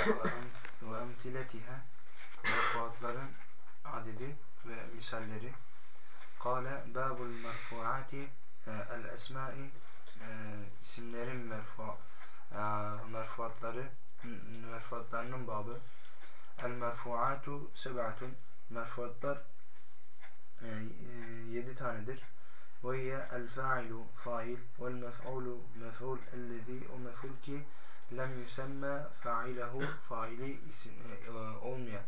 ve emthiletiha, merfuatların adedi ve misalleri. Kâle bâbul merfuati el esmâi, isimlerin merfuatlarının babı. El merfuatu seb'atun, merfuatlar 7 tanedir. Ve hiye el fa'ilu fail vel mef'ulu mef'ul ellezî, o mef'ul ki lem yüsemme fa'ilehu, faili isim olmayan,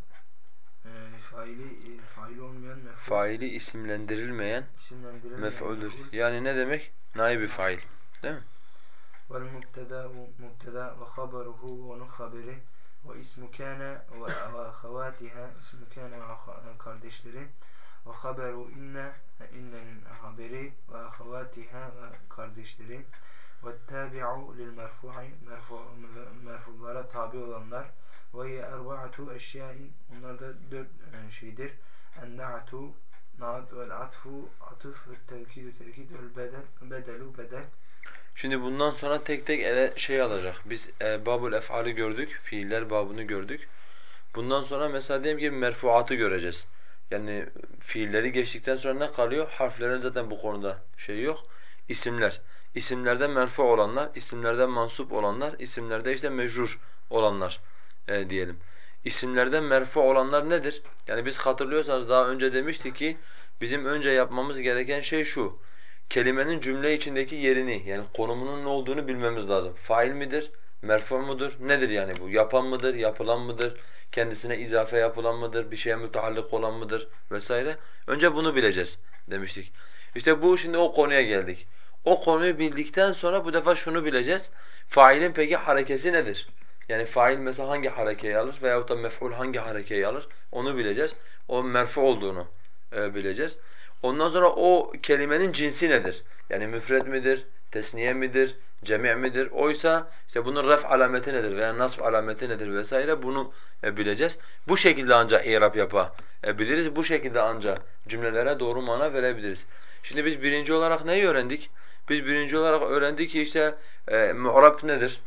faili olmayan mef'ul, faili isimlendirilmeyen mef'uldür. Yani ne demek? Naibi fail. Değil mi? Vel mubteda ve haberuhu, onun haberi, ve ismu kâne ve ahavâtiha, ismu kâne ve kardeşleri, ve haberu inne, innenin haberi, ve ahavâtiha ve kardeşleri, ve tabi'u lil merfu'i, merfulara tabi olanlar, ve ye erba'atu eşyâin, onlar da 4 şeydir. En-na'tu, naat, vel atfu, atıf, ve tevkidü, tevkid, vel bedelu, bedel. Şimdi bundan sonra tek tek ele alacak. Biz babul ef'ali gördük, fiiller babını gördük. Bundan sonra mesela diyelim ki merfuatı göreceğiz. Yani fiilleri geçtikten sonra ne kalıyor? Harflerin zaten bu konuda yok. İsimler. İsimlerden merfu olanlar, isimlerden mansup olanlar, isimlerde işte mecrur olanlar diyelim. İsimlerden merfu olanlar nedir? Yani biz hatırlıyorsanız daha önce demiştik ki bizim önce yapmamız gereken şey şu: kelimenin cümle içindeki yerini, yani konumunun ne olduğunu bilmemiz lazım. Fail midir? Merfu mudur? Nedir yani bu? Yapan mıdır? Yapılan mıdır? Kendisine izafe yapılan mıdır? Bir şeye müteallık olan mıdır? Vesaire. Önce bunu bileceğiz demiştik. İşte bu, şimdi o konuya geldik. O konuyu bildikten sonra bu defa şunu bileceğiz: failin peki harekesi nedir? Yani fail mesela hangi harekeyi alır veyahut da mef'ul hangi harekeyi alır? Onu bileceğiz. O merfu olduğunu bileceğiz. Ondan sonra o kelimenin cinsi nedir? Yani müfred midir, tesniye midir, cemi' midir? Oysa işte bunun ref alameti nedir veya nasb alameti nedir vesaire, bunu bileceğiz. Bu şekilde ancak i'rab yapabiliriz. Bu şekilde ancak cümlelere doğru mana verebiliriz. Şimdi biz birinci olarak neyi öğrendik? Biz birinci olarak öğrendik ki işte mu'rab nedir?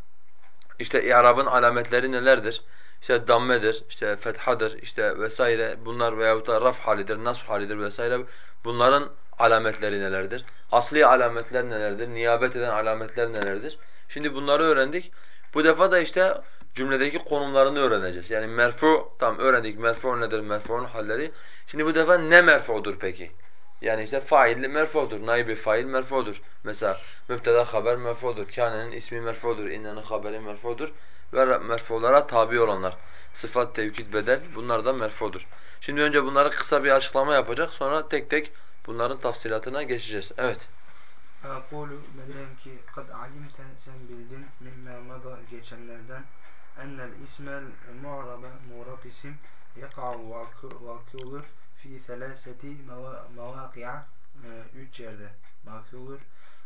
İşte i'rabın alametleri nelerdir? İşte dammedir, işte fethadır, işte vesaire, bunlar veyahut da raf halidir, nasb halidir vesaire. Bunların alametleri nelerdir? Asli alametler nelerdir? Niyabet eden alametler nelerdir? Şimdi bunları öğrendik. Bu defa da işte cümledeki konumlarını öğreneceğiz. Yani merfu, tam öğrendik. Merfu nedir? Merfu'nun halleri. Şimdi bu defa ne merfu'dur peki? Yani işte failli merfu'dur, naibi fail merfu'dur. Mesela mübteda haber merfu'dur, kâne'nin ismi merfu'dur, innenin haberi merfu'dur ve merfu'lara tabi olanlar. Sıfat, tevkid, bedel, bunlar da merfu'dur. Şimdi önce bunları kısa bir açıklama yapacak, sonra tek tek bunların tafsilatına geçeceğiz. Evet. Aqulu, ben derim ki kad alimte, sen bildin, mimma mada, geçenlerden, ennel ismel mu'rab isim yaka'u vakı olur fi selaseti mevaki'a, 3 yerde vakı olur.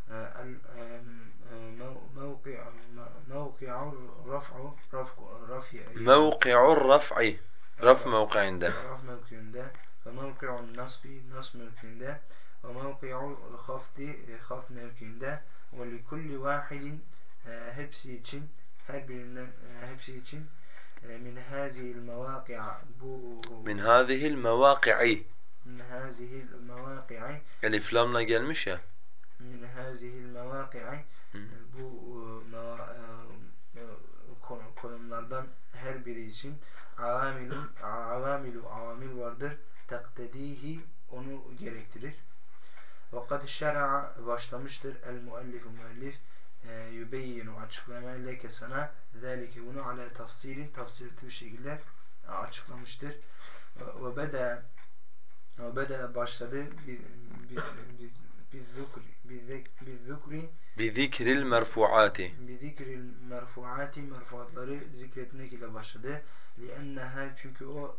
Mevki'ur raf'u Mevki'ur raf'i, raf mevkiinde. raf mevkiinde, ve mevki'un nasb mevkiinde, ve mevki'ul hafd mevkiinde, ve likulli vahidin, hepsi için, her birinden hepsi için, min hazihil mevaki'a, Min hâzihil mevâki'i. min hazihil mevaki'i, Elif lamla gelmiş ya. min hazihil mevaki'i, bu konumlardan her biri için avamil vardır. Taktedihi, onu gerektirir. Ve kad şer'a, başlamıştır el müellif yübeyyinu, açıklamaya leke sana zâlike, bunu ala tafsilin, tafsirli bir şekilde açıklamıştır. Ve beda başladı bizzukri Bizikril merfu'ati. bizikril merfuati, merfuatları zikretmek ile başladı. Li'enneha, çünkü o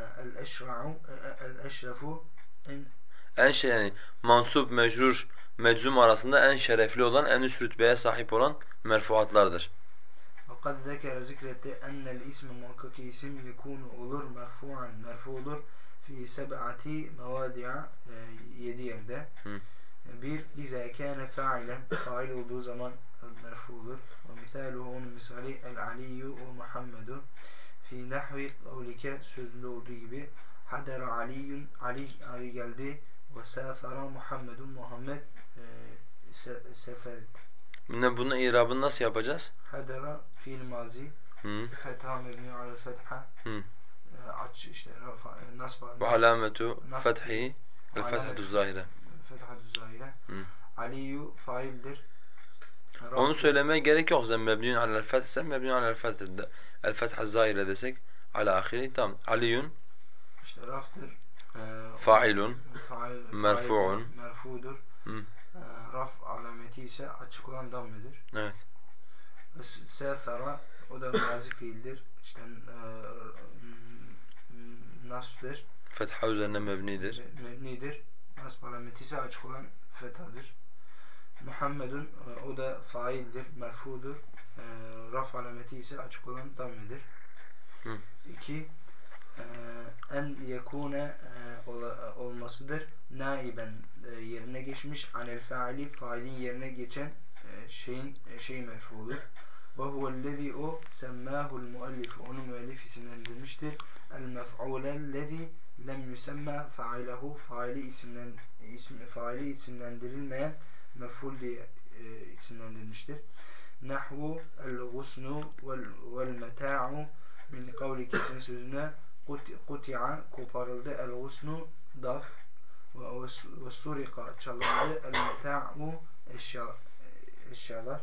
el-eşrafu, Yani mansup, mecrur, meczum arasında en şerefli olan, en üst rütbeye sahip olan merfuatlardır. fakat zekere, zikretti, ennel ismi, muhakkak isim, yekunu olur, merfu olur, fi seb'ati mevadi'a, 7 yerde. Hı. Bir, İza kâne fa'ilen, fail olduğu zaman merfu olur. Ve misaluhu, onun misali el-aliyyu ve Muhammedu fi nahvi kavlike, sözünde olduğu gibi hadara aliyyun, Ali geldi ve safara Muhammedun, Muhammed sefer. Bunun irabını nasıl yapacağız? Hadara fiil mazi, fetha mebni alel fetha, aç işte nasba, Ve alametu nasb, fethi el fethatu zahire. fethatü zahire. Aliyyu faildir. Onu Raftır. söylemeye gerek yok. Sen mebniun alel feth ise mebniun alel feth de. El fetha zahire desek ala ahiri tamam. Aliyun İşte raftır. fa'ilun Faildir, merfu'un. merfudur. Raf alameti ise açık olan dammedir. Evet. Sefera, o da mazi fiildir. İşte nasbdır. Fetha üzerine mebnidir. Mebnidir. Nasb alameti ise açık olan fethadır. Muhammedun, o da faildir, merfudur. Raf alameti ise açık olan dammedir. 2. En yekune olmasıdır. Naiben, yerine geçmiş. Anel faili, failin yerine geçen şey merfu olur. Ve huvellezî, o semmâhul muallif, onu müellif isimlendirmiştir. El mef'ûlellezî lem yusemma failehu, faili isimlendirilmeyen mef'ul diye isimlendirmiştir. Nahvu el-gusnu vel-meta'u min kavli, kesin sözüne kuti'a, koparıldı, el-gusnu daf ve surika, çalındı, el-meta'u eşyalar.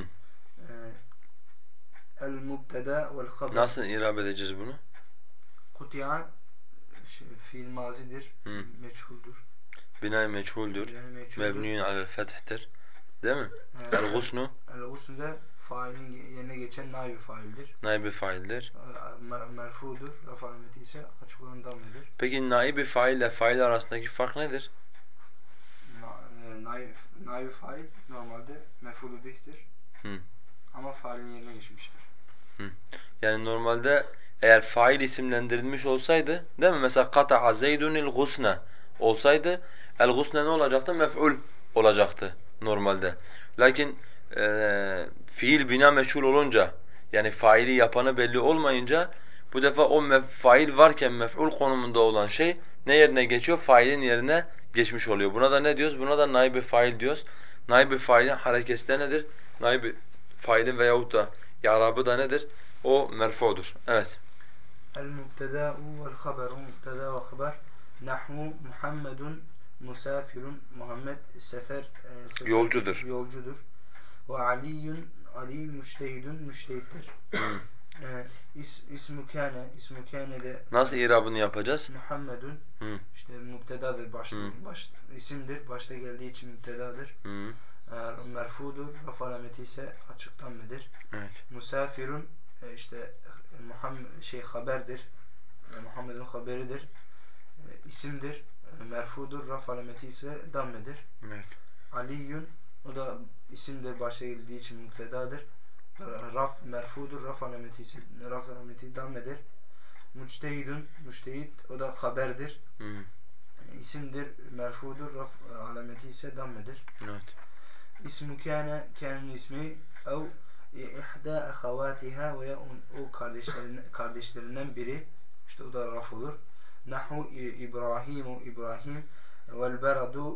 El-mubteda vel-haber. Nasıl irab edeceğiz bunu? Kuti'a fiil mazidir, meçhuldür. Bina-i meçhuldür. Mebniun alel feth'tir. Değil mi? El-gusnu El-gusnu da failin yerine geçen naib faildir. naib-i faildir. Merfudur. Raf alameti ise açık olan dammedir. Peki naib-i fail ile fail arasındaki fark nedir? Naib fail normalde mef'ulü bih'tir. Ama failin yerine geçmiştir. Yani normalde eğer fail isimlendirilmiş olsaydı, değil mi? Mesela kata'a zeydunil gusne olsaydı, el gusne ne olacaktı? Mef'ul olacaktı normalde. Lakin fiil bina meçhul olunca, yani faili yapanı belli olmayınca, bu defa o fail varken mef'ul konumunda olan şey ne yerine geçiyor? Failin yerine geçmiş oluyor. Buna da ne diyoruz? Buna da naib-i fail diyoruz. Naib-i failin harekesi de nedir? Naib-i failin veyahut da i'rabı da nedir? O merfudur. Evet. El-mubteda'u vel-haberu, mubteda ve haber. Nahvu Muhammedun musafirun, Muhammed Yolcudur. yolcudur. Ve Aliyyun, Ali müştehidun, müştehittir. İsmu kâne de Nasıl irabını yapacağız? Muhammedun, işte mübtedadır, isimdir, başta geldiği için mübtedadır. Merfudur, raf alameti ise açıktan mıdır? Evet. Musafirun, işte haberdir, Muhammed'in haberidir. İsimdir, merfudur, raf alameti ise dammedir. Evet. Aliyyun, o da isimdir, başta geldiği için mübtedadır. Merfudur, raf alameti dammedir. Müçtehidun, müştehid, o da haberdir. İsimdir, merfudur, raf alameti ise dammedir. Evet. İsmu kâne, kâne'nin ismi, ev ihda ahavatiha, veya o kardeşlerinden biri, işte o da raf olur. Nahu İbrahimu, İbrahim, vel beradu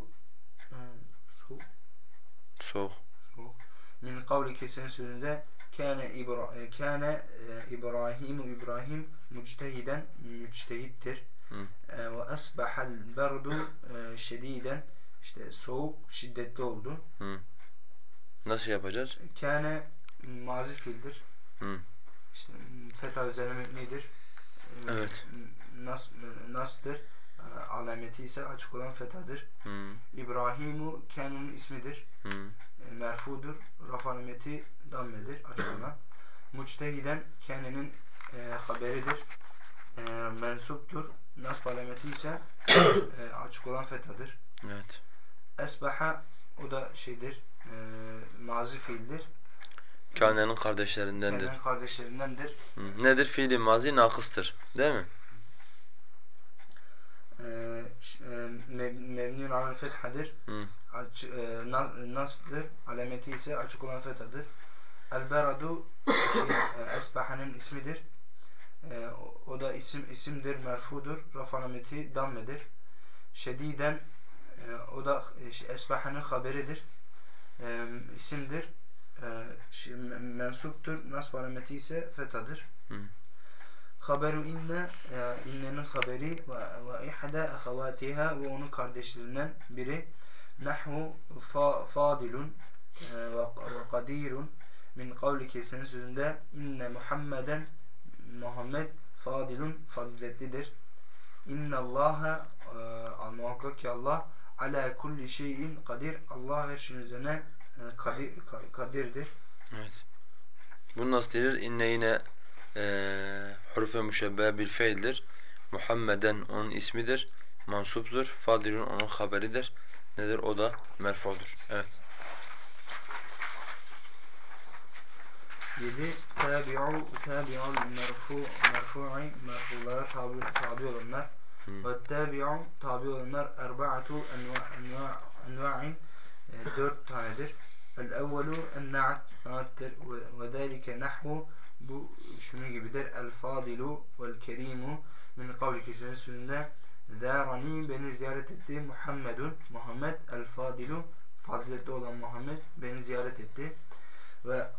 Soğuk. min kavli, kesin sözünde kâne İbrahimu, İbrahim müctehiden, müctehittir. Ve asbahal berdu şediden, işte soğuk şiddetli oldu. Nasıl yapacağız? Kâne mazi fiildir. İşte fetha üzerine mebnidir. Evet. Nas'tır. Alameti ise açık olan fethadır. İbrahimu kâne'nin ismidir. Merfudur. Raf alameti dammedir, açık olan. Müçtehiden kâne'nin haberidir. Mensuptur. Nasb alameti ise açık olan fethadır. Evet. Esbaha, o da mazi fiildir. Kâne'nin kardeşlerindendir. Kâne'nin kardeşlerindendir. Nedir? Fiili mazi nakıstır. Değil mi? mebniun alel fethadır. Hı. Nas'dır. Alameti ise açık olan fethadır. El-beradu esbahanın ismidir. O da isimdir, merfudur. Raf alameti dammedir. Şediden o da esbahanın haberidir. İsimdir. Mensuptur. Nasb alameti ise fethadır. Haberu inne innenin haberi ve ihda ahavatiha ve onun kardeşlerinden biri nahvu fadilun ve kadirun min kavlike senin sözünde inne Muhammeden Muhammed fadilun faziletlidir. İnnallâhe muhakkak ki Allah ala kulli şeyin kadir. Allah her şeyin üzerine kadirdir. Evet. Bunu nasıl denir? İnne yine hurufe müşebbehe bil feildir. Muhammeden onun ismidir. Mansuptur. Fadilun onun haberidir. Nedir? O da merfudur. Evet. 7. Tabi'ul merfu'i merfulara tabi olanlar. Ve tabi'u tabi olanlar erba'atu enva'in 4 tanedir. El-evvelu en-na'attir ve zâlike nahvu bu şunun gibidir. El-fadilu vel-kerimu min kavlike senin sözünde zârani beni ziyaret etti. Muhammed el-fadilu faziletli olan Muhammed beni ziyaret etti. Ve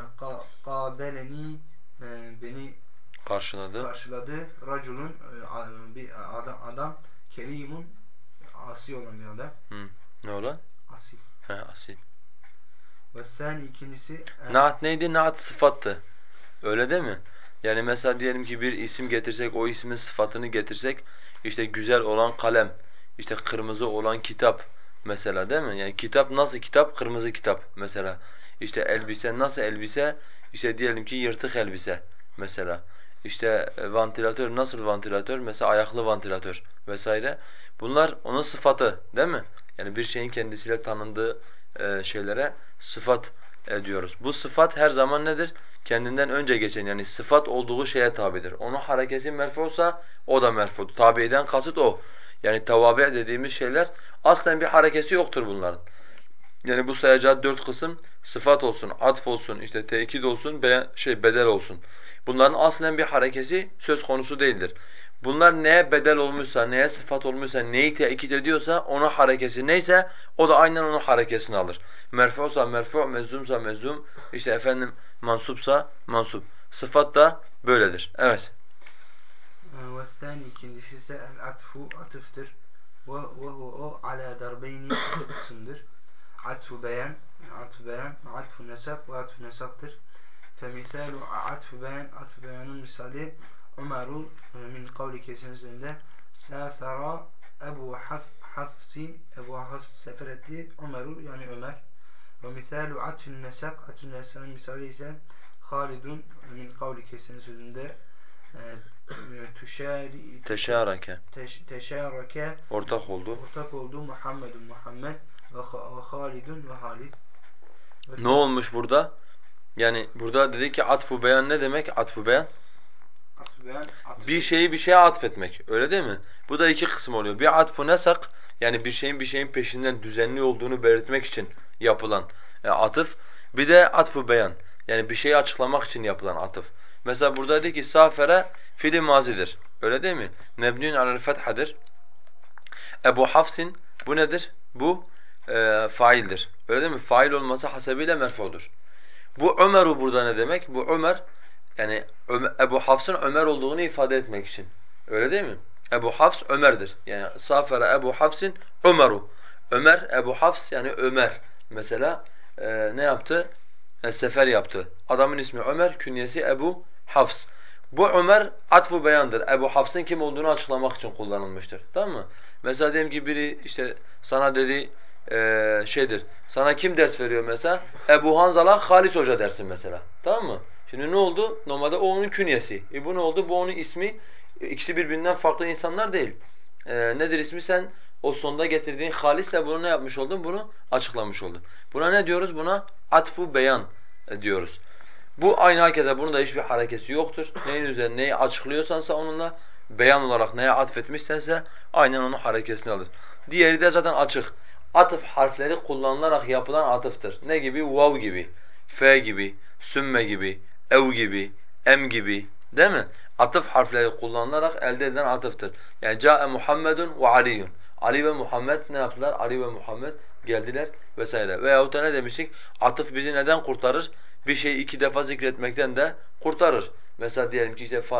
kabeleni beni karşıladı. Raculun bir adam kerimun asi olan bir adam. Ne olan? Asi. He, asil. Ve thani ikincisi Naat neydi? Naat sıfattı. Öyle değil mi? Yani mesela diyelim ki bir isim getirsek, o ismin sıfatını getirsek, işte güzel olan kalem, işte kırmızı olan kitap mesela değil mi? Yani kitap nasıl kitap? Kırmızı kitap mesela. İşte elbise nasıl elbise? İşte diyelim ki yırtık elbise mesela. İşte vantilatör nasıl vantilatör? Mesela ayaklı vantilatör vesaire. Bunlar onun sıfatı değil mi? Yani bir şeyin kendisiyle tanındığı şeylere sıfat diyoruz. Bu sıfat her zaman nedir? Kendinden önce geçen yani sıfat olduğu şeye tabidir. Onun hareketi merfusa o da merfudur. Tabi'den kasıt o. Yani tavabi dediğimiz şeyler aslen bir hareketi yoktur bunların. Yani bu sayacağı 4 kısım sıfat olsun, atf olsun, işte tekit olsun, bedel olsun. Bunların aslen bir hareketi söz konusu değildir. Bunlar neye bedel olmuşsa, neye sıfat olmuşsa, neyi tekit ediyorsa onun hareketi neyse o da aynen onun hareketini alır. Merfu'sa merfu', meczumsa meczum, işte efendim mansupsa mansup. Sıfat da böyledir. Evet. ve thani ikincisi ise el-atfu atıftır. Ve o ala darbeyni iki kısımdır. Atfu beyan, atfu nesab ve atfu nesaptır. Femisalu atfu beyanın misali Umaru min kavli kesin sözünde safara Ebu Hafs sefer etti. Umaru yani Ömer. Ve misalu atfin nesabın misali ise Halidun min kavli kesin sözünde teşareke Ortak oldu. Muhammed ve Halidun ve Halid. Ne olmuş burada? Yani burada dedi ki atfu beyan ne demek? Atfu beyan? Bir şeyi bir şeye atfetmek. Öyle değil mi? Bu da iki kısım oluyor. Bir atfu nesak yani bir şeyin peşinden düzenli olduğunu belirtmek için yapılan atıf. Bir de atfu beyan yani bir şeyi açıklamak için yapılan atıf. Mesela burada dedi ki safere fiili mazidir. Öyle değil mi? Mebniun alel fethadır. Ebu Hafs'in bu nedir? Bu faildir. Öyle değil mi? Fail olması hasebiyle merfudur. Bu Ömer'u burada ne demek? Bu Ömer yani Ebu Hafs'ın Ömer olduğunu ifade etmek için. Öyle değil mi? Ebu Hafs Ömer'dir. Yani safere Ebu Hafs'in Ömer'u. Ömer Ebu Hafs yani Ömer. Mesela ne yaptı? Sefer yaptı. Adamın ismi Ömer, künyesi Ebu Hafs. Bu Ömer atfu beyandır. Ebu Hafs'ın kim olduğunu açıklamak için kullanılmıştır. Tamam mı? Mesela diyelim ki biri işte sana dedi şeydir. Sana kim ders veriyor mesela? Ebu Hanzala Halis Hoca dersin mesela. Tamam mı? Şimdi ne oldu? Normalde o onun künyesi. Bu ne oldu? Bu onun ismi. İkisi birbirinden farklı insanlar değil. Nedir ismi? Sen o sonda getirdiğin Halis'le bunu ne yapmış oldun? Bunu açıklamış oldun. Buna ne diyoruz? Buna atfu beyan diyoruz. Bu aynı herkese bunun da hiçbir hareketi yoktur. Neyin üzerine neyi açıklıyorsansa onunla beyan olarak neye atfetmişsense aynen onun harekesini alır. Diğeri de zaten açık. Atıf harfleri kullanılarak yapılan atıftır. Ne gibi? Vav gibi, fe gibi, sümme gibi, ev gibi, em gibi, değil mi? Atıf harfleri kullanılarak elde edilen atıftır. Yani ca'e Muhammedun ve Aliyyun. Ali ve Muhammed ne yaptılar? Ali ve Muhammed geldiler vesaire. Veyahut da ne demiştik? Atıf bizi neden kurtarır? Bir şeyi iki defa zikretmekten de kurtarır. Mesela diyelim ki işte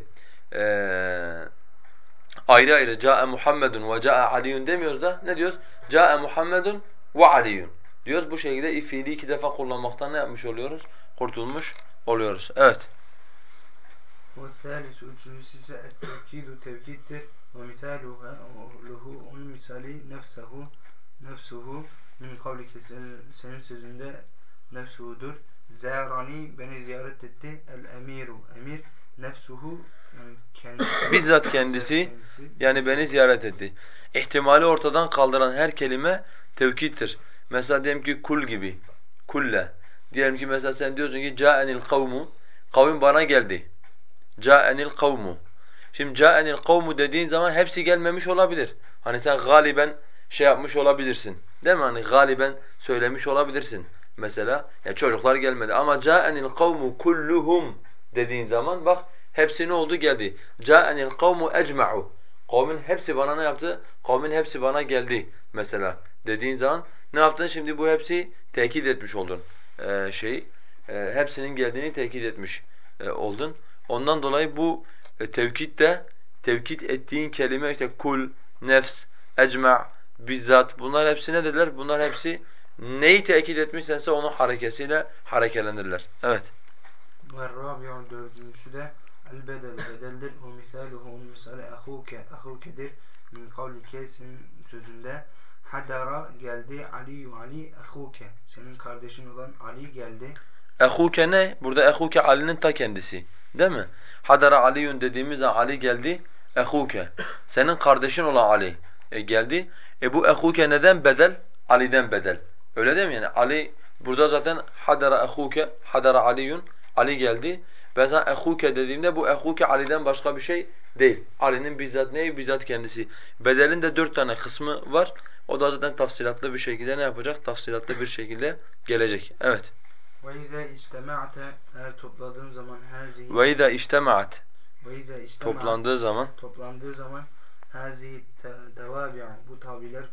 ayrı ayrı ca'e Muhammedun ve ca'e Aliyyun demiyoruz da ne diyoruz? Ca'e Muhammedun ve Aliyyun diyoruz. Bu şekilde fiili iki defa kullanmaktan ne yapmış oluyoruz? Kurtulmuş oluyoruz. Evet. والثالث üçüncüsü ise et-tevkidu tevkittir. Ve misaluhu onun misali nefsuhu min kavlike senin sözünde nefsuhudur. Zârani beni ziyaret etti. El emiru emir nefsuhu yani kendisi Bizzat bizzat kendisi kendisi yani beni ziyaret etti. İhtimali ortadan kaldıran her kelime tevkittir. Mesela diyelim ki kul gibi, kulle. Diyelim ki mesela sen diyorsun ki ca'enil kavmu, kavim bana geldi. Ca'enil kavmu. Şimdi ca'enil kavmu dediğin zaman hepsi gelmemiş olabilir. Hani sen galiben şey yapmış olabilirsin. Değil mi? Hani galiben söylemiş olabilirsin mesela. Ya çocuklar gelmedi ama ca'enil kavmu kulluhum dediğin zaman bak hepsi ne oldu geldi. Ca'enil kavmu ecma'u. Kavmin hepsi bana ne yaptı? Kavmin hepsi bana geldi mesela dediğin zaman ne yaptın? Şimdi bu hepsi tekit etmiş oldun. Hepsinin geldiğini tekit etmiş oldun. Ondan dolayı bu tevkid de tevkid ettiğin kelime işte kul, nefs, ecma, bizzat bunlar hepsi ne dediler? Bunlar hepsi neyi tekit etmişsense onun harekesiyle harekelenirler. Evet. ve rabi'u dördüncüsü de el bedel bedeldir. O misaluhu onun misali ahukedir. Min kavlike senin sözünde hadara geldi Ali ahuke senin kardeşin olan Ali geldi. Ehuke ne? Burada ehuke Ali'nin ta kendisi. Değil mi? Hadara Aliyun dediğimiz zaman Ali geldi. Ehuke. Senin kardeşin olan Ali geldi. Bu ehuke neden bedel? Ali'den bedel. Öyle değil mi yani? Ali burada zaten hadara ehuke, hadara Aliyun. Ali geldi. Ben sana ehuke dediğimde bu ehuke Ali'den başka bir şey değil. Ali'nin bizzat neyi? Bizzat kendisi. Bedelin de 4 tane kısmı var. O da zaten tafsilatlı bir şekilde ne yapacak? Tafsilatlı bir şekilde gelecek. Evet. Ve izâ içtema'te eğer topladığın zaman hazihi وَاِذَا اِجْتَمَعَتْ ve izâ içtema'at Toplandığı zaman toplandığı zaman hazihi tevabi'u bu tabiler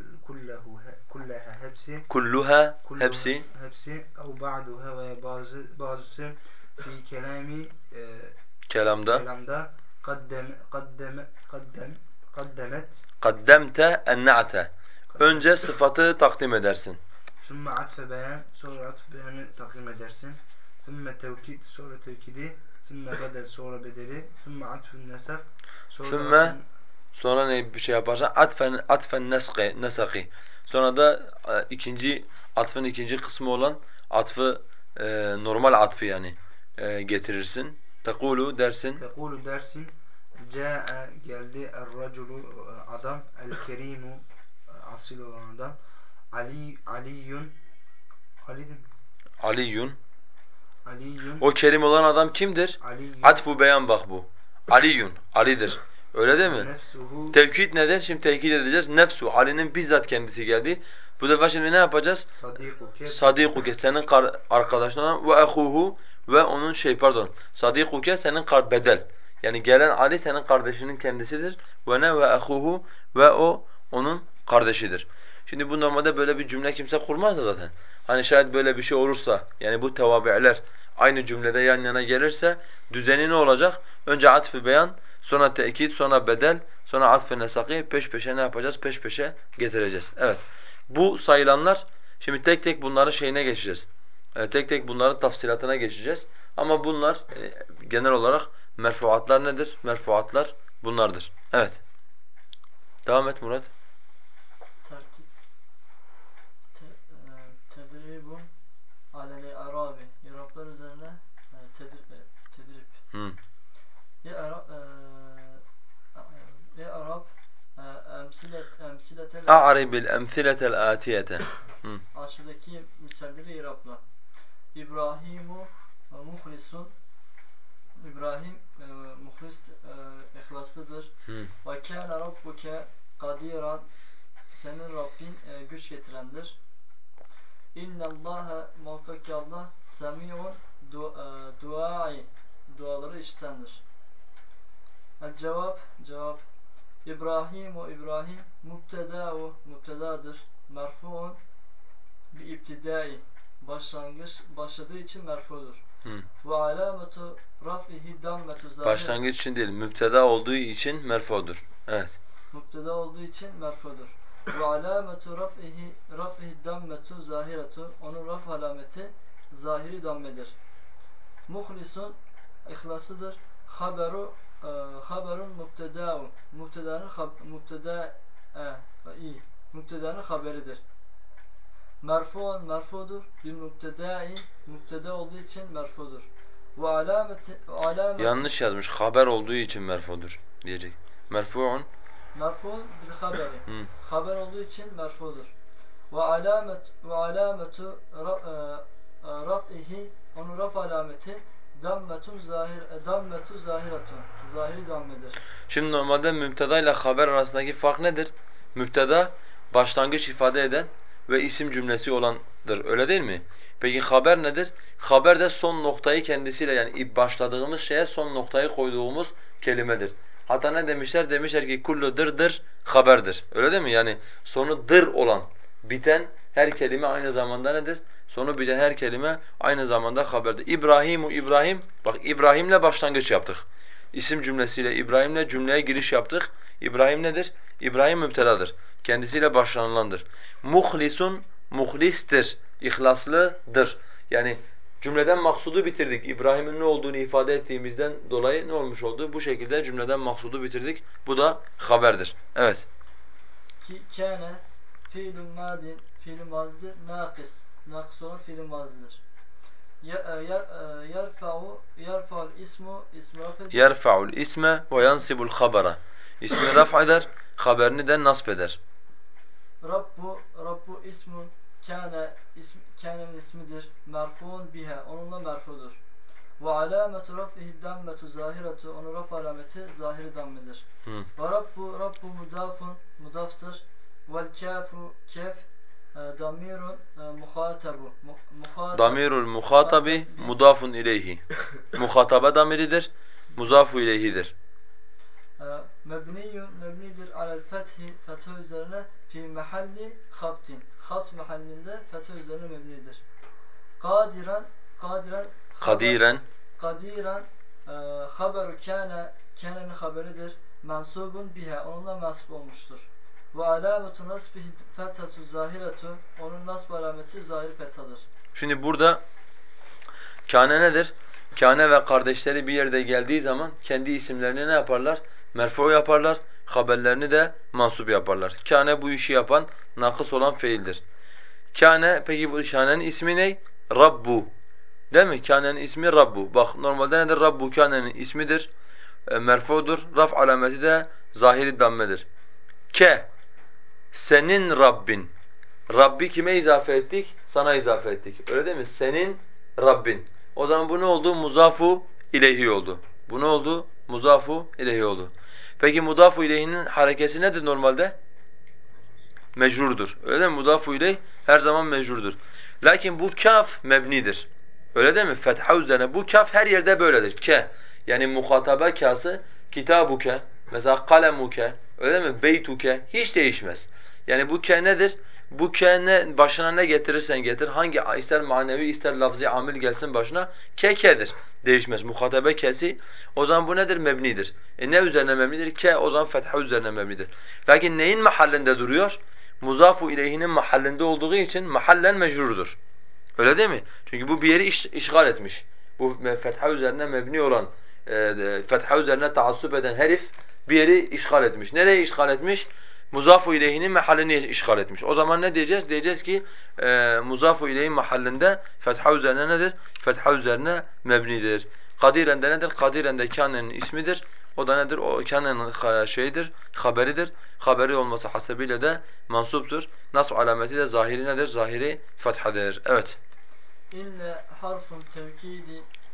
kullaha hepsi kulluha kulluha hepsi hepsi ev ba'duha ve bazısı fi kelami kelamda kelamda kaddemet kaddemte enna'te önce sıfatı takdim edersin. sümme atfe beyan sonra atf beyanı takdim edersin sümme tevkid sonra tevkidi sümme bedel sonra bedeli sümme atfün nesaf sonra da Sümme atfın sonra ne bir şey yaparsan atfen nesaki. Sonra da ikinci atfın ikinci kısmı olan atfı normal atfı yani getirirsin. Tekulu dersin. tekulu dersin Câe geldi er-raculu adam el-kerimu asil olan adam Aliyyun Ali değil mi? Aliyun. Aliyyun O kerim olan adam kimdir? Aliyyun Atfu beyan bak bu. Aliyun. Ali'dir. Öyle değil ve mi? nefsuhu Tevkid nedir? Şimdi tekit edeceğiz. Nefsu. Ali'nin bizzat kendisi geldi. Bu defa şimdi ne yapacağız? sadikuke Sadikuke senin arkadaşın olan ve ehuhu ve onun Sadikuke senin bedel. Yani gelen Ali senin kardeşinin kendisidir. Ve ne ve ehuhu ve o onun kardeşidir. Şimdi bu normalde böyle bir cümle kimse kurmaz da zaten. Hani şayet böyle bir şey olursa yani bu tevabi'ler aynı cümlede yan yana gelirse düzeni ne olacak? Önce atf-ı beyan, sonra tekit, sonra bedel, sonra atf-ı nesaki peş peşe ne yapacağız? Peş peşe getireceğiz. Evet. Bu sayılanlar şimdi tek tek bunların şeyine geçeceğiz. Tek tek bunların tafsilatına geçeceğiz. Ama bunlar genel olarak merfuatlar nedir? Merfuatlar bunlardır. Evet. Devam et Murat. Tertip tedribun alel arabi Araplar üzerine tedrip Hı. ya Arap ya Arap emsiletel A'ribil emsiletel atiyete. Hı. aşağıdaki misalleri irapla İbrahimu muhlisun İbrahim muhlis, ihlaslıdır. Hı. Ve kâne rabbuke kadiran, senin Rabbin güç getirendir. İnnallâhe, muhakkak ki Allah, semi'un duai, duaları işitendir. Cevap İbrahim mübtedadır. Merfu'un bi ibtidai, başladığı için merfudur. Hı. Ve alametu raf'ihi dammetu zahir. Başlangıç için değil, müpteda olduğu için merfudur. Evet. Mübteda olduğu için merfudur. Ve alametu raf'ihi dammetu zahiretu. Onun raf alameti zahiri dammedir. Muhlisun ihlasıdır. Haberun mübteda'u. Mübtedanın haberidir. Merfu'un merfudur. Bir mübtedai, mübteda olduğu için merfudur. Ve alameti Yanlış yazmış. Haber olduğu için merfudur diyecek. Merfu'un. merfu'un bil haberi. Hı. Haber olduğu için merfudur. Ve alametu raf'ihi, onun raf alameti dammetun zahiratun. Zahiri dammedir. Şimdi normalde mübteda ile haber arasındaki fark nedir? Mübteda başlangıç ifade eden ve isim cümlesi olandır. Öyle değil mi? Peki haber nedir? Haber de son noktayı kendisiyle, yani başladığımız şeye son noktayı koyduğumuz kelimedir. Hatta ne demişler? Demişler ki kullu dırdır haberdir. Öyle değil mi? Yani sonu dır olan, biten her kelime aynı zamanda nedir? Sonu biten her kelime aynı zamanda haberdir. İbrahim, bak İbrahim'le başlangıç yaptık. İsim cümlesiyle İbrahim'le cümleye giriş yaptık. İbrahim nedir? İbrahim müpteladır. Kendisiyle başlanılandır. Muhlisun, muhlistir, ihlaslıdır. Yani cümleden maksudu bitirdik. İbrahim'in ne olduğunu ifade ettiğimizden dolayı ne olmuş oldu? Bu şekilde cümleden maksudu bitirdik. Bu da haberdir. Evet. Ki kâne fiilun madin, fiil-i mazidir. Nakıs olan fiil-i mazidir. Yarfa'ul ismu, ismi raf'edir. Yerfa'ul isme ve yansibul habara. İsmi raf eder, haberini de nasb eder. Rabbu ismun, kâne'nin ismidir. Merfu'un biha, onunla merfudur. Ve alametu raf'ihi dammetu zahiretu, onun raf alameti zahiri dammedir. Ve rabbu mudaftır. Vel kâfu kef damirun muhatabu. Damirul muhatabi mudafun ileyhi. Muhataba damiridir, muzafu ileyhidir. Mebnidir alel fethi, fetha üzerine fi mahalli haftin. Has mahallinde fetha üzerine mebnidir. Kadiren haberu kâne'nin haberidir. Mensubun biha, onunla nasb olmuştur. Ve alametu nasbihi fethatu zahiretu, onun nasb alameti zahir fethadır. Şimdi burada kâne nedir? Kâne ve kardeşleri bir yerde geldiği zaman kendi isimlerini ne yaparlar? Merfu yaparlar, haberlerini de mansup yaparlar. Kâne bu işi yapan, nakıs olan fiildir. Kâne, peki bu kânenin ismi ne? Rabbu. Değil mi? Kânenin ismi Rabbu. Bak normalde nedir? Rabbu kânenin ismidir. Merfudur. Raf alameti de zahiri dammedir. Senin Rabbin. Rabbi kime izafe ettik? Sana izafe ettik. Öyle değil mi? Senin Rabbin. O zaman bu ne oldu? Muzafu ileyhi oldu. Bu ne oldu? Muzafu ileyhi oldu. Peki mudafu ileyhinin harekesi nedir normalde? Mecrurdur. Öyle değil mi? Mudafu ileyh her zaman mecrurdur. Lakin bu kaf mebnidir. Öyle değil mi? Fetha üzerine. Bu kaf her yerde böyledir. Yani muhataba kası, kitabuke, mesela kalemuke, öyle değil mi? Beytuke hiç değişmez. Yani bu nedir? Bu ne, başına ne getirirsen getir, hangi ister manevi ister lafzi amil gelsin başına, ke'dir. Değişmez. Muhatabe kesi. O zaman bu nedir? Mebnidir. Ne üzerine mebnidir? O zaman fetha üzerine mebnidir. Lakin neyin mahallinde duruyor? Muzafu ileyhinin mahallinde olduğu için mahallen mecrurdur. Öyle değil mi? Çünkü bu bir yeri işgal etmiş. Bu fetha üzerine mebni olan, fetha üzerine taassup eden herif bir yeri işgal etmiş. Nereye işgal etmiş? Muzafu ileyhinin mahallini işgal etmiş. O zaman ne diyeceğiz? Diyeceğiz ki muzafu ileyhin mahallinde fetha üzerine nedir? Fetha üzerine mebnidir. Kadiren de nedir? Kadiren de kânenin ismidir. O da nedir? O kânenin şeyidir, haberidir. Haberi olması hasebiyle de mansuptur. Nasb alameti de zahiri nedir? Zahiri fethadır. Evet. İlle harfun tevkidi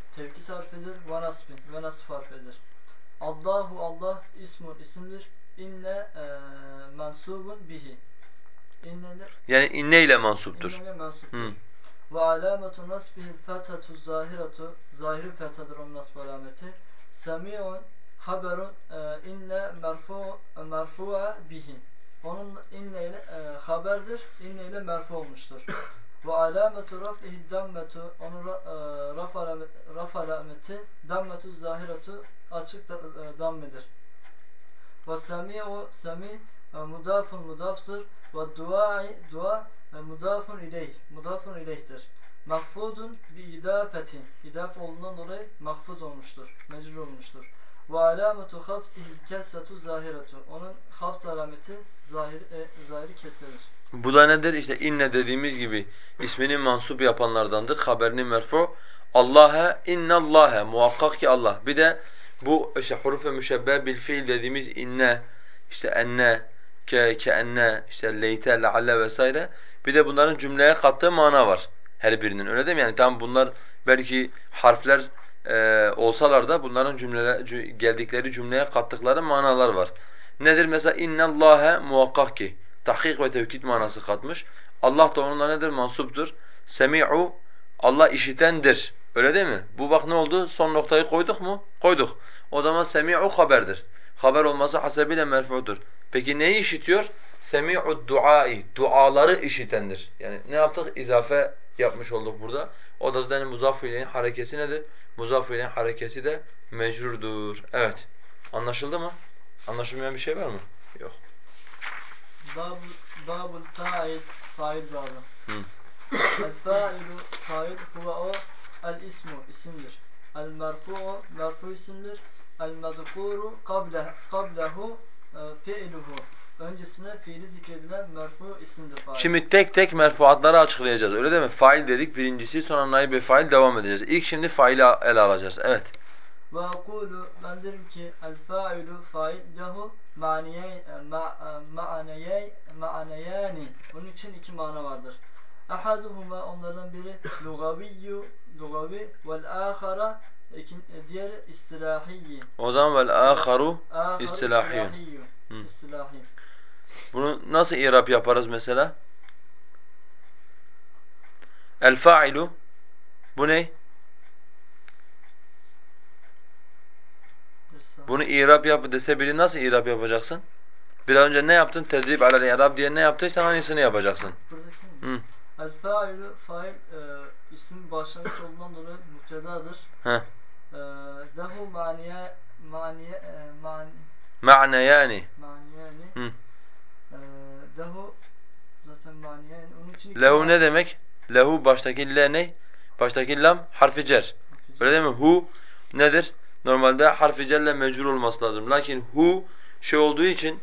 tevkid harfidir. Ve nasbin ve nasb harfidir. Allahu Allah ismun isimdir. İnne mensubun bihi. Yani inne ile mansuptur. İnne ile mensuptur. Ve alametu nasbihil fethatu zahiretu. Zahiri fethadır onun nasb alameti. Semi'un haberun inne merfu'a bihi. Onun inne ile haberdir. İnne ile merfu olmuştur. Ve alametu raf'ihi dammetu. Onun raf alameti dammetu zahiretu açık dammedir. Ve semi'u semi mudafun mudaftır. Ve dua mudafun ileyhtir. Mahfudun bi idafetin. İdaf olduğundan dolayı mahfuz olmuştur. Mecrur olmuştur. Ve alametu haftihil kesretu zahiretu. Onun haft alameti zahiri kesredir. Bu da nedir? İşte inne dediğimiz gibi ismini mansup yapanlardandır. Haberini merfu. Allah'a innallâhe muhakkak ki Allah. Bir de bu işte huruf-i müşebbehe bil fiil dediğimiz inne, işte enne, keenne, işte leyte, lealle vesaire. Bir de bunların cümleye kattığı mana var her birinin. Öyle değil mi? Yani tam bunlar belki harfler olsalar da bunların geldikleri cümleye kattıkları manalar var. Nedir? Mesela innallâhe muhakkak ki. Tahkik ve tevkid manası katmış. Allah da onunla nedir? Mansuptur. Semi'u, Allah işitendir. Öyle değil mi? Bu bak ne oldu? Son noktayı koyduk mu? Koyduk. O zaman semi'u haberdir. Haber olması hasebiyle merfu'dur. Peki neyi işitiyor? Semi'u duai, duaları işitendir. Yani ne yaptık? İzafe yapmış olduk burada. O da zaten muzaf-ı ileyhin harekesi nedir? Muzaf-ı ileyhin harekesi de mecrurdur. Evet. Anlaşıldı mı? Anlaşılmayan bir şey var mı? Yok. Babul fail babı. El failu fail huve o el ismu isimdir. El merfu'u merfu isimdir. El mezkuru qablehu fi'luhu. Öncesine fiili zikredilen merfu isimdir fail. Şimdi tek tek merfuatları açıklayacağız. Öyle değil mi? Fail dedik birincisi, sonra naib-i fail devam edeceğiz. İlk şimdi faili ele alacağız. Evet. Ve akulu ben derim ki el failu fail lehu ma'aneyani. Bunun için iki mana vardır. Ahaduhuma onlardan biri lugavi vel ahara diğer istilahiyyi. O zaman vel aharu istilahiyyun. İstilahi. Bunu nasıl irab yaparız mesela? El fa'ilu bu ne? Bunu irab yap dese biri nasıl irab yapacaksın? Biraz önce ne yaptın? Tedrib alel i'rab diye ne yaptıysan aynısını yapacaksın. Buradaki mi? El fa'ilu fail isim başlangıç olduğundan dolayı müptedadır. Lehu Ma'neyani. Lehu zaten maniyani. Onun için Lehu ne demek? Lehu baştaki le ne? Baştaki lam harfi cer. Öyle değil mi? Hu nedir? Normalde harfi cerle mecrur olması lazım. Lakin hu şey olduğu için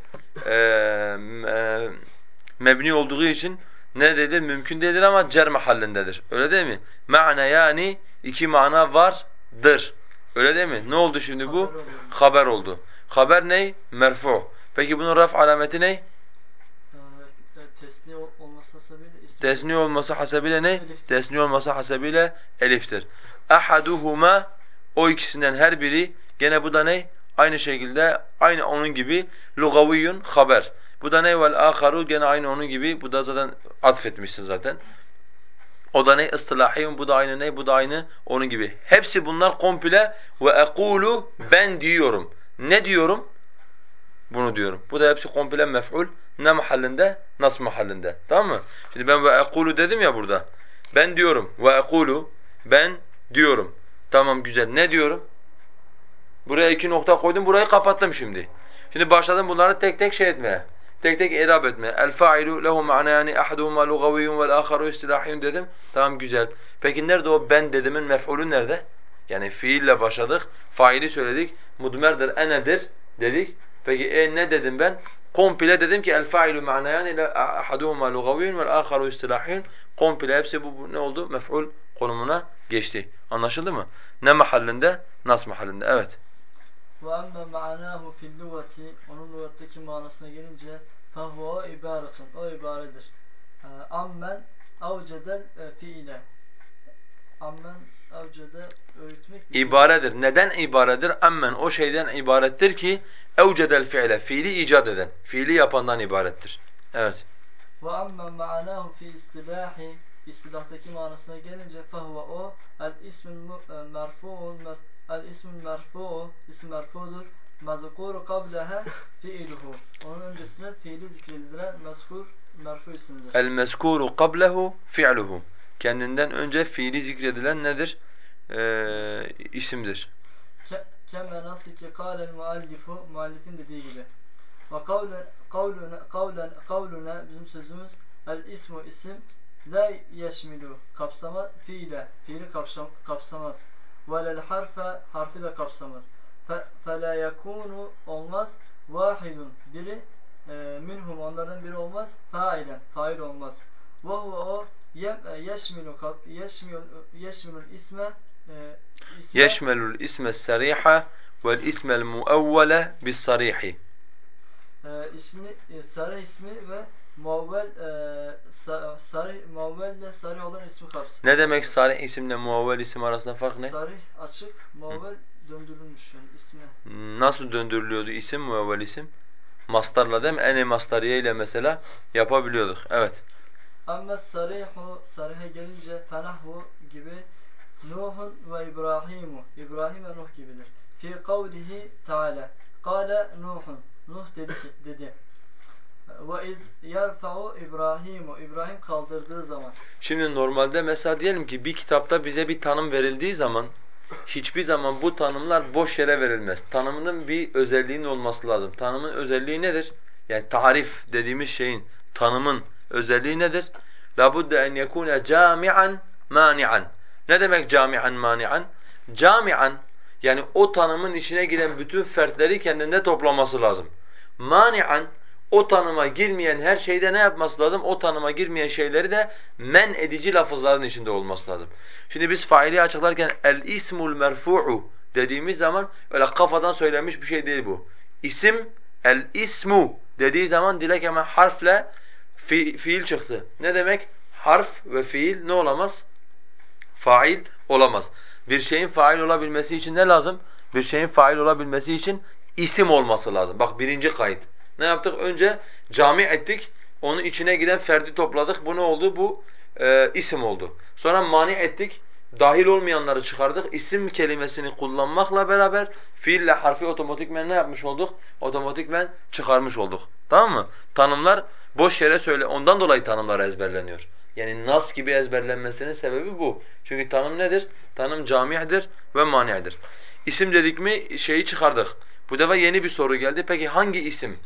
mebni olduğu için nerededir? Mümkün değildir ama cer mahallindedir. Öyle değil mi? Ma'ne yani iki mana vardır. Öyle değil mi? Ne oldu şimdi bu? Haber oldu. Haber ne? Merfu. Peki bunun raf alameti ne? Tesniye olması hasebiyle tesniye olması hasebiyle ne? Tesniye olması hasebiyle eliftir. Ahaduhuma o ikisinden her biri gene bu da ne? Aynı şekilde aynı onun gibi lugaviyyun haber. Bu da ne? Vel aharu gene aynı onun gibi. Bu da zaten atfetmişsin zaten. O da ne? İstilahiyun. Bu da aynı ne? Bu da aynı onun gibi. Hepsi bunlar komple ve ekulu ben diyorum. Ne diyorum? Bunu diyorum. Bu da hepsi komple mef'ul. Ne mahallinde? Nas mahallinde. Tamam mı? Şimdi ben ve ekulu dedim ya burada. Ben diyorum. Ve ekulu ben diyorum. Tamam güzel. Ne diyorum? Buraya iki nokta koydum. Burayı kapattım şimdi. Şimdi başladım bunları tek tek şey etmeye. Tek tek irab etmeye. El fa'ilu lehu ma'nayani ahaduhuma lugaviyyun vel aharu istilahiyun dedim. Tamam güzel. Peki nerede o ben dedimin mef'ulü nerede? Yani fiille başladık. Faili söyledik. Mudmerdir, enedir dedik. Peki ne dedim ben? Komple dedim ki el fa'ilu ma'nayani ahaduhuma lugaviyyun vel aharu istilahiyun. Komple hepsi bu ne oldu? Mef'ul konumuna geçti. Anlaşıldı mı? Ne mahallinde? Nas mahallinde. Evet. وَاَمَّا مَعَنَاهُ فِي اللُّغَةِ Onun lügattaki manasına gelince فَهُوَ ibaretun. O ibaredir. Ammen avcedel fiile. ammen evcede öğütmek mi? İbaredir. Neden ibaredir? Ammen o şeyden ibarettir ki evcedel fiile. Fiili icat eden. Fiili yapandan ibarettir. Evet. Ve ammen ma'anahu fi istilahi istilahtaki manasına gelince fehuve o el ismul merfu'un el ismul merfu'u isim merfu'dur. Mezkuru kableha fiiluhu. Onun öncesine fiili zikredilen mezkur merfu isimdir. El mezkuru qablehu fi'luhu. Kendinden önce fiili zikredilen nedir? İsimdir. Keme nasıl ki kâlel muallifu muallifin dediği gibi. Ve kavluna bizim sözümüz el ismu isim la yeşmilu kapsama fiile fiili kapsamaz. Ve lel harfe harfi de kapsamaz. Fe la yekunu olmaz vahidun biri minhum onlardan biri olmaz failen fail olmaz. Ve huve o yeşmilu isme Yeşmelul isme s-sariha vel ismel muevvele bis-sarihi. İsmi sarı ismi ve muavvel muavvelle sarı olan ismi kapsıyor. Ne demek sarih isimle muevvel isim arasında fark ne? Sarı açık, muavvel döndürülmüş yani ismi. Nasıl döndürülüyordu isim muevvel isim? Mastarla değil mi? Ene mastariye ile mesela yapabiliyorduk. Evet. Ama sarıha gelince fenahu gibi Nuhun ve İbrahimu İbrahim ve Nuh gibidir. Fi kavlihi Teala Kale Nuhun Nuh dedi. Ve iz yerfa'u İbrahimu İbrahim kaldırdığı zaman. Şimdi normalde mesela diyelim ki bir kitapta bize bir tanım verildiği zaman hiçbir zaman bu tanımlar boş yere verilmez. Tanımının bir özelliğinin olması lazım. Tanımın özelliği nedir? Yani tarif dediğimiz şeyin, tanımın özelliği nedir? لَابُدَّ اَنْ يَكُونَ جَامِعًا مَانِعًا. Ne demek cami'an mani'an? Cami'an yani o tanımın içine giren bütün fertleri kendinde toplaması lazım. Mani'an o tanıma girmeyen her şeyde ne yapması lazım? O tanıma girmeyen şeyleri de men edici lafızların içinde olması lazım. Şimdi biz faili açıklarken el ismul merfu'u dediğimiz zaman öyle kafadan söylenmiş bir şey değil bu. İsim el ismu dediği zaman dilek hemen harfle fiil çıktı. Ne demek? Harf ve fiil ne olamaz? Fail olamaz. Bir şeyin fail olabilmesi için ne lazım? Bir şeyin fail olabilmesi için isim olması lazım. Bak birinci kayıt. Ne yaptık? Önce cami ettik. Onun içine giren ferdi topladık. Bu ne oldu? Bu isim oldu. Sonra mani ettik. Dahil olmayanları çıkardık. İsim kelimesini kullanmakla beraber fiille harfi otomatikmen ne yapmış olduk? Otomatikmen çıkarmış olduk. Tamam mı? Tanımlar boş yere söyle. Ondan dolayı tanımlar ezberleniyor. Yani nas gibi ezberlenmesinin sebebi bu. Çünkü tanım nedir? Tanım cami'dir ve mani'dir. İsim dedik mi şeyi çıkardık. Bu defa yeni bir soru geldi. Peki hangi isim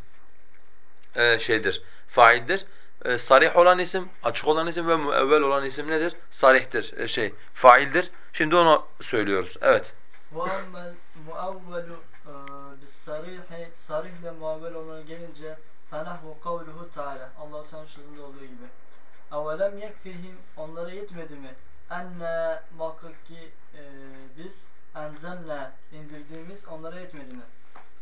şeydir? Faildir. Sarih olan isim, açık olan isim ve müevvel olan isim nedir? Sarihtir, faildir. Şimdi onu söylüyoruz. Evet. وَاَمَّا الْمُؤَوَّلُ بِالصَّرِيحِ Sarihle muavvel olana gelince فَنَحْوُ قَوْلُهُ Teala Allah-u Teala'nın sözünde olduğu gibi. اَوَلَمْ يَكْفِهِمْ Onlara yetmedi mi? اَنَّا muhakkak ki biz enzenle indirdiğimiz onlara yetmedi mi?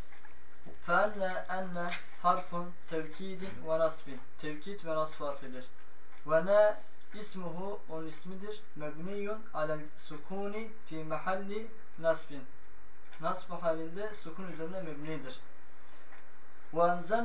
فَاَنَّ harfun tevkidin ve nasbin. Tevkid ve nasb harfidir. Ve ne ismuhu onun ismidir. Mebniyun alel sukuni fi mahalli nasbin. Nasb halinde sukun üzerine mebnidir. Ve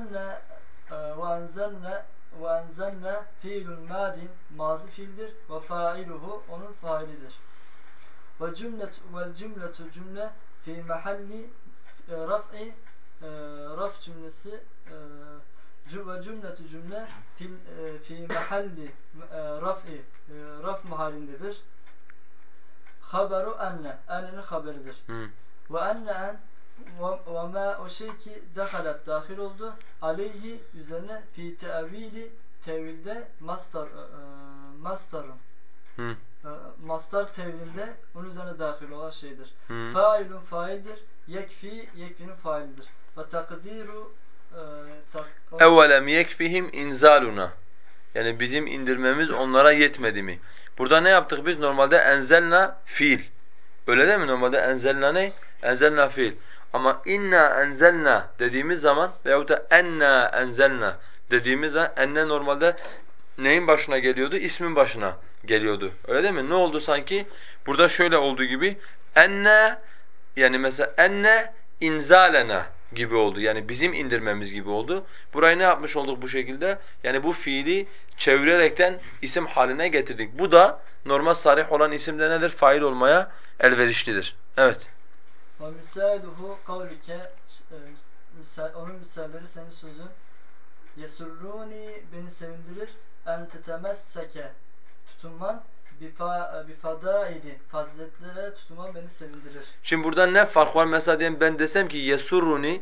enzelne fiilun madin mazi fiildir ve failuhu onun failidir. Ve cümletu cümle fi mahalli raf'i raf cümlesi ve cümletu cümle fi mahalli raf'i raf mahallindedir. Haberu enne ennenin haberidir. Ve enne ve ma o şey ki dehalet dahil oldu aleyhi üzerine fi tevili tevilde mastarun mastar tevilinde onun üzerine dahil olan şeydir. Failun faildir. Yekfinin failidir. Ve takdiru اَوَلَمْ يَكْفِهِمْ اِنْزَالُنَا Yani bizim indirmemiz onlara yetmedi mi? Burada ne yaptık biz? Normalde enzelna fiil. Öyle değil mi? Normalde enzelna ne? Enzelna fiil. Ama inna enzelna dediğimiz zaman veyahut da enna enzelna dediğimiz zaman enne normalde neyin başına geliyordu? İsmin başına geliyordu. Öyle değil mi? Ne oldu sanki? Burada şöyle olduğu gibi enne, yani mesela enne inzalena gibi oldu. Yani bizim indirmemiz gibi oldu. Burayı ne yapmış olduk bu şekilde? Yani bu fiili çevirerekten isim haline getirdik. Bu da normal sarih olan isimde nedir? Fail olmaya elverişlidir. Evet. Ve misaluhu kavlike onun misalleri senin sözün. Yesurruni beni sevindirir. En tetemesseke tutunman bifadaili faziletlere tutunman beni sevindirir. Şimdi burada ne fark var? Mesela diyelim ben desem ki yesurruni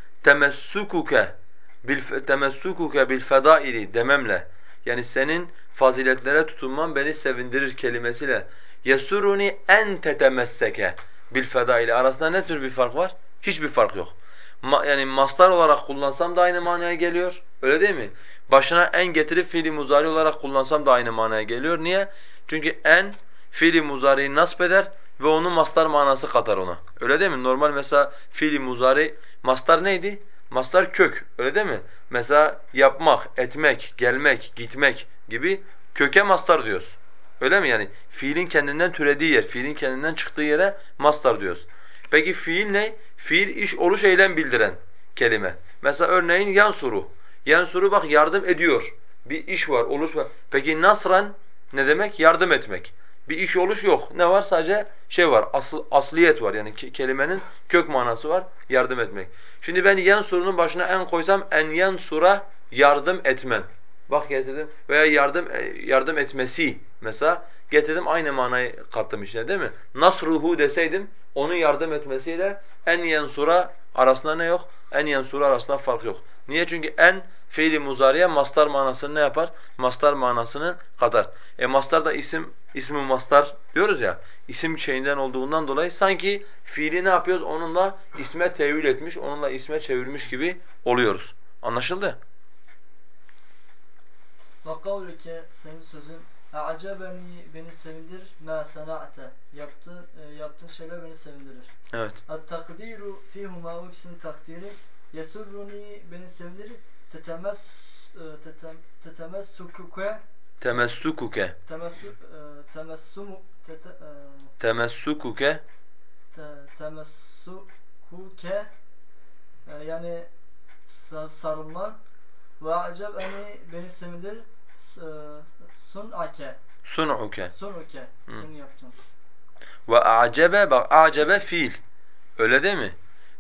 temessukuke bil fedaili dememle, yani senin faziletlere tutunman beni sevindirir kelimesiyle yesurruni en tetemesseke bil fedaili arasında ne tür bir fark var? Hiçbir fark yok. Yani mastar olarak kullansam da aynı manaya geliyor. Öyle değil mi? Başına en getirip fiili muzari olarak kullansam da aynı manaya geliyor. Niye? Çünkü en fiili muzariyi nasb eder ve onun mastar manası katar ona. Öyle değil mi? Normal mesela fiili muzari mastar neydi? Mastar kök. Öyle değil mi? Mesela yapmak, etmek, gelmek, gitmek gibi köke mastar diyoruz. Öyle mi yani? Fiilin kendinden türediği yer, fiilin kendinden çıktığı yere mastar diyoruz. Peki fiil ne? Fiil iş, oluş, eylem bildiren kelime. Mesela örneğin yansuru. Yansuru bak yardım ediyor. Bir iş var, oluş var. Peki nasran ne demek? Yardım etmek. Bir iş oluş yok. Ne var? Sadece şey var, asliyet var. Yani kelimenin kök manası var, yardım etmek. Şimdi ben yansurunun başına en koysam en yansura yardım etmen. Bak getirdim veya yardım etmesi mesela getirdim, aynı manayı kattım içine değil mi? Nasruhu deseydim onun yardım etmesiyle en yansura arasında ne yok? En yansura arasında fark yok. Niye? Çünkü en fiili muzariye mastar manasını ne yapar? Mastar manasını katar. Mastar da ismi mastar diyoruz ya. İsim şeyinden olduğundan dolayı sanki fiili ne yapıyoruz? Onunla isme tevil etmiş, onunla isme çevirmiş gibi oluyoruz. Anlaşıldı? Ve kavlike senin sözün. A'cebeni beni sevindirir. Ma sana'te yaptığın şeyler beni sevindirir. Evet. Et-takdiru fihuma, o ikisinin takdiri. Yesurruni beni sevindirir. Tetemessukuke Temessukuke. temessumu Temessukuke. temessukuke yani sarılma. Ve acebeni beni sevindirir. Sun'ake Sun'uke. sunuke senin yaptığın. Ve a'cebe, bak a'cebe fiil. Öyle değil mi?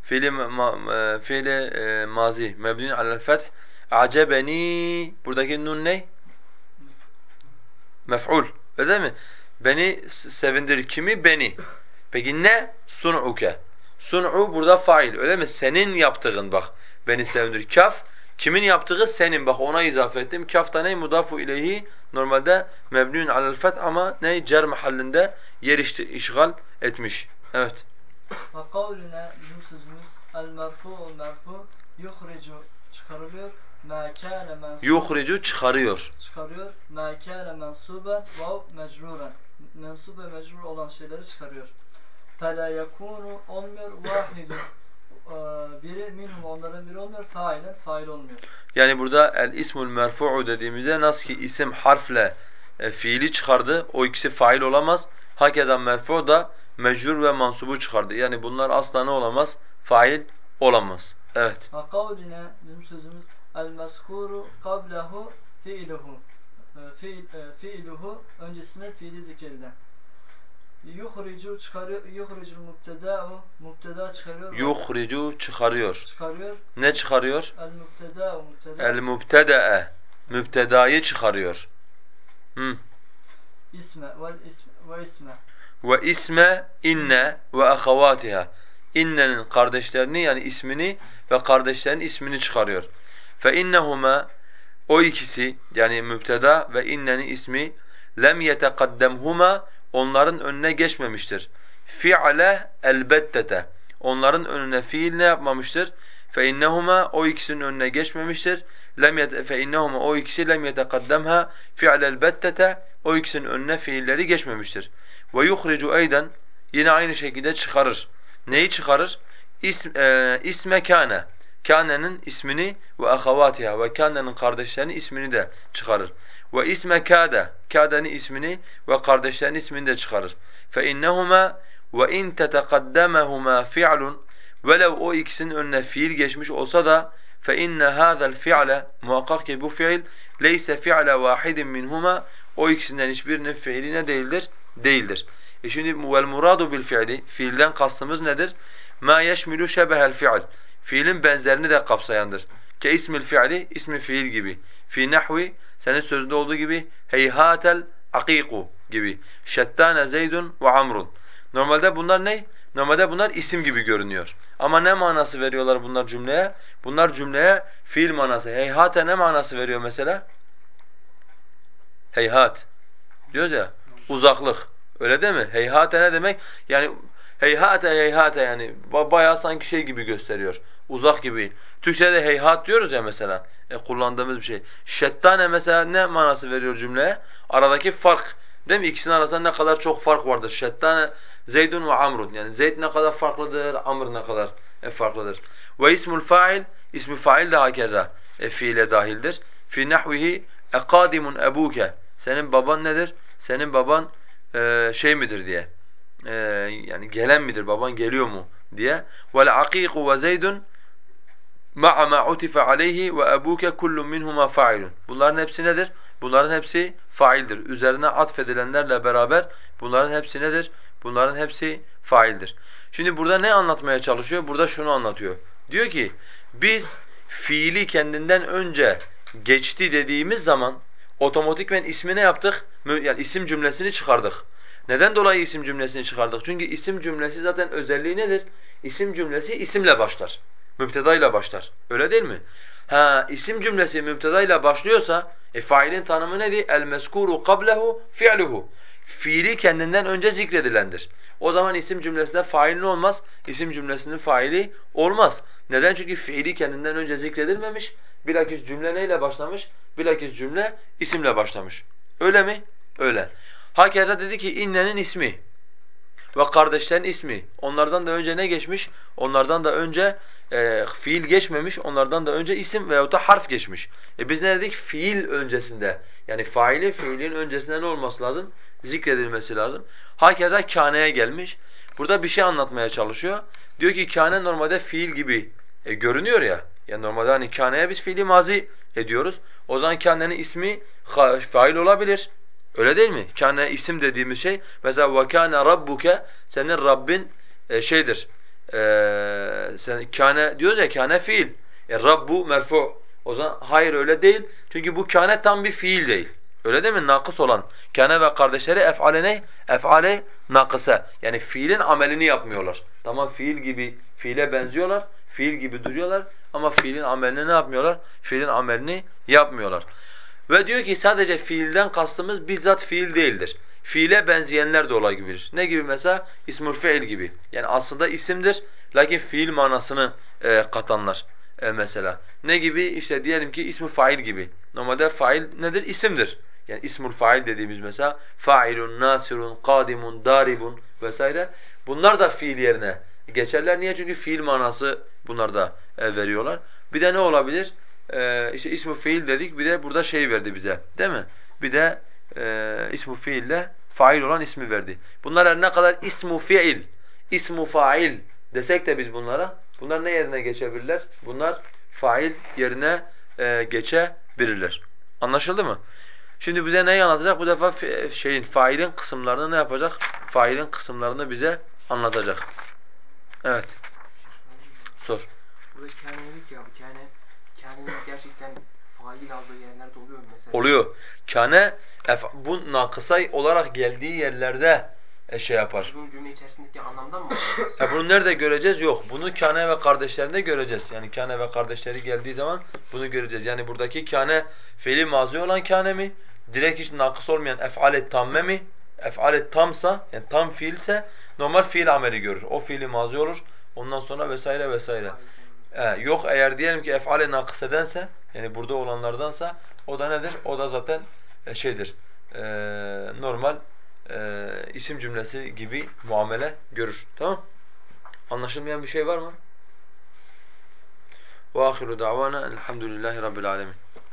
Fiili mazi mebni alel feth. A'cebeni, buradaki nun ne? Mef'ul. Öyle değil mi? Beni sevindirir. Kimi? Beni. Peki ne? Sun'uke. Sun'u burada fail. Öyle mi? Senin yaptığın bak. Beni sevindirir. Kaf kimin yaptığı? Senin. Bak ona izafe ettim. Kaf da ne? Mudafu ileyhi. Normalde mebniun alel feth ama ne? Cer mahallinde yer işgal etmiş. Evet. Ve kavline bizim sözümüz el merfu'u merfu yuhricu çıkarılıyor. Ma kâne mensuben Yuhricu çıkarıyor. çıkarıyor. Ma kâne mensuben ve mecruren. Mensup ve mecrur olan şeyleri çıkarıyor. Fela yakunu olmuyor. Vahidun biri minhum onların biri olmuyor. Failen fail olmuyor. Yani burada el ismul merfu'u dediğimizde nasıl ki isim harfle fiili çıkardı, o ikisi fail olamaz. Hakeza merfu da mecrur ve mansubu çıkardı. Yani bunlar asla ne olamaz? Fail olamaz. Evet. Ve kavline bizim sözümüz el meskuru kablehu fiiluhu. Fiiluhu öncesine fiili zikredilen. Yuhricu çıkarıyor. Yuhricul mubteda'u mubteda çıkarıyor. Yuhricu çıkarıyor. Çıkarıyor. Ne çıkarıyor? El mubteda'u El mubteda. mübtede'e. Mübtedayı çıkarıyor. İsme ve isme. Ve isme inne ve ahavatiha. İnnenin kardeşlerini, yani ismini ve kardeşlerin ismini çıkarıyor. Fe innehuma, o ikisi yani mübteda ve innenin ismi lem yetekaddemhuma, onların önüne geçmemiştir. Fi'le elbettete, onların önüne fiil ne yapmamıştır? Fe innehuma, o ikisinin önüne geçmemiştir. Fe innehuma, o ikisi lem yetekaddemha fi'l elbettete, o ikisinin önüne fiilleri geçmemiştir. Ve yuhricu eyden, yine aynı şekilde çıkarır. Neyi çıkarır? İsme kâne. Kâne'nin ismini ve ahavatiha, ve kâne'nin kardeşlerinin ismini de çıkarır. Ve isme kâde, kâdenin ismini ve kardeşlerin ismini de çıkarır. فَاِنَّهُمَا وَاِنْ تَتَقَدَّمَهُمَا فِعْلٌ Velev o ikisinin önüne fiil geçmiş olsa da فَاِنَّ هَذَا الْفِعْلَ Muhakkak ki bu fiil لَيْسَ فِعْلَ وَاحِدٍ مِنْهُمَا O ikisinden hiçbirinin fiili ne değildir? Değildir. Şimdi وَالْمُرَادُ بِالْفِعْلِ Fiilden kastımız nedir? مَا يَشْمِلُ شَبَهَ الْفِعْلِ Fiilin benzerini de kapsayandır. Ke ismil fiili, ismi fiil gibi. Fi nahvi, senin sözünde olduğu gibi, heyhatel akiku gibi. Şettane zeydun ve amrun. Normalde bunlar ne? Normalde bunlar isim gibi görünüyor. Ama ne manası veriyorlar bunlar cümleye? Bunlar cümleye fiil manası. Heyhate ne manası veriyor mesela? Heyhat. Diyoruz ya, uzaklık. Öyle değil mi? Heyhate ne demek? Yani heyhate heyhate yani bayağı sanki şey gibi gösteriyor. Uzak gibi. Türkçe'de heyhat diyoruz ya mesela. Kullandığımız bir şey. Şettane mesela ne manası veriyor cümleye? Aradaki fark. Değil mi? İkisinin arasında ne kadar çok fark vardır. Şettane Zeydun ve Amrun. Yani Zeyd ne kadar farklıdır, Amr ne kadar farklıdır. Ve ismul fail, ismi fail de hakeza fiile dahildir. Fi nahvihi ekadimun ebuke. Senin baban nedir? Senin baban şey midir diye. Yani gelen midir? Baban geliyor mu diye. Vel akiku ve Zeydun ma'a ma utife aleyhi ve ebuke kullun minhuma fa'ilun. Bunların hepsi nedir? Bunların hepsi faildir. Üzerine atfedilenlerle beraber bunların hepsi nedir? Bunların hepsi faildir. Şimdi burada ne anlatmaya çalışıyor? Burada şunu anlatıyor. Diyor ki biz fiili kendinden önce geçti dediğimiz zaman otomatikmen ismi ne yaptık? Yani isim cümlesini çıkardık. Neden dolayı isim cümlesini çıkardık? Çünkü isim cümlesi zaten özelliği nedir? İsim cümlesi isimle başlar. Mübteda ile başlar. Öyle değil mi? Ha, isim cümlesi mübteda ile başlıyorsa failin tanımı nedir? El meskuru qablehu fi'luhu. Fiili kendinden önce zikredilendir. O zaman isim cümlesinde fail ne olmaz? İsim cümlesinin faili olmaz. Neden? Çünkü fiili kendinden önce zikredilmemiş. Bilakis cümle neyle başlamış? Bilakis cümle isimle başlamış. Öyle mi? Öyle. Hakeza dedi ki innenin ismi ve kardeşlerin ismi. Onlardan da önce ne geçmiş? Onlardan da önce fiil geçmemiş. Onlardan da önce isim veyahut da harf geçmiş. Biz ne dedik? Fiil öncesinde. Yani faili fiilin öncesinde ne olması lazım? Zikredilmesi lazım. Hakeza kâneye gelmiş. Burada bir şey anlatmaya çalışıyor. Diyor ki kâne normalde fiil gibi görünüyor ya. Yani normalde hani kâneye biz fiili mazi ediyoruz. O zaman kânenin ismi fail olabilir. Öyle değil mi? Kâne isim dediğimiz şey. Mesela وَكَانَ رَبُّكَ Senin Rabbin şeydir. Sen kâne diyoruz ya kâne fiil. Rabbu merfu. O zaman hayır öyle değil. Çünkü bu kâne tam bir fiil değil. Öyle değil mi? Nakıs olan. Kâne ve kardeşleri ef'ale ne? Ef'ale nakıse. Yani fiilin amelini yapmıyorlar. Tamam fiil gibi, fiile benziyorlar. Fiil gibi duruyorlar ama fiilin amelini ne yapmıyorlar? Fiilin amelini yapmıyorlar. Ve diyor ki sadece fiilden kastımız bizzat fiil değildir. Fiile benzeyenler de olabilir. Ne gibi mesela? İsmül fiil gibi. Yani aslında isimdir lakin fiil manasını katanlar mesela. Ne gibi? İşte diyelim ki ismi fail gibi. Normalde fail nedir? İsimdir. Yani ismul fail dediğimiz mesela failun, nasirun, kadimun, daribun vesaire. Bunlar da fiil yerine geçerler. Niye? Çünkü fiil manası bunlar da veriyorlar. Bir de ne olabilir? İşte ismu fiil dedik, bir de burada şey verdi bize, değil mi? Bir de ismu fiille fail olan ismi verdi. Bunlar her ne kadar ismu fiil, ismu fail desek de biz bunlara, bunlar ne yerine geçebilirler? Bunlar fail yerine geçebilirler. Anlaşıldı mı? Şimdi bize neyi anlatacak? Bu defa failin kısımlarını ne yapacak? Failin kısımlarını bize anlatacak. Evet. Sor. Burada kâne dedik ya, kânenin gerçekten fail aldığı yerlerde oluyor mu mesela? Oluyor. Kâne bu nakısa olarak geldiği yerlerde şey yapar. Bunun cümle içerisindeki anlamdan mı alıyoruz? Bunu nerede göreceğiz? Yok. Bunu kâne ve kardeşlerinde göreceğiz. Yani kâne ve kardeşleri geldiği zaman bunu göreceğiz. Yani buradaki kâne fiili mazi olan kâne mi? Direkt hiç nakıs olmayan ef'al-i tamme mi? Ef'al-i tamsa, yani tam fiilse normal fiil ameli görür. O fiili mazi olur. Ondan sonra vesaire vesaire. Yok eğer diyelim ki ef'al-i nakısedense, yani burada olanlardansa o da nedir? O da zaten şeydir. Normal isim cümlesi gibi muamele görür. Tamam? Anlaşılmayan bir şey var mı? وآخر دعوانا الحمد لله رب العالمين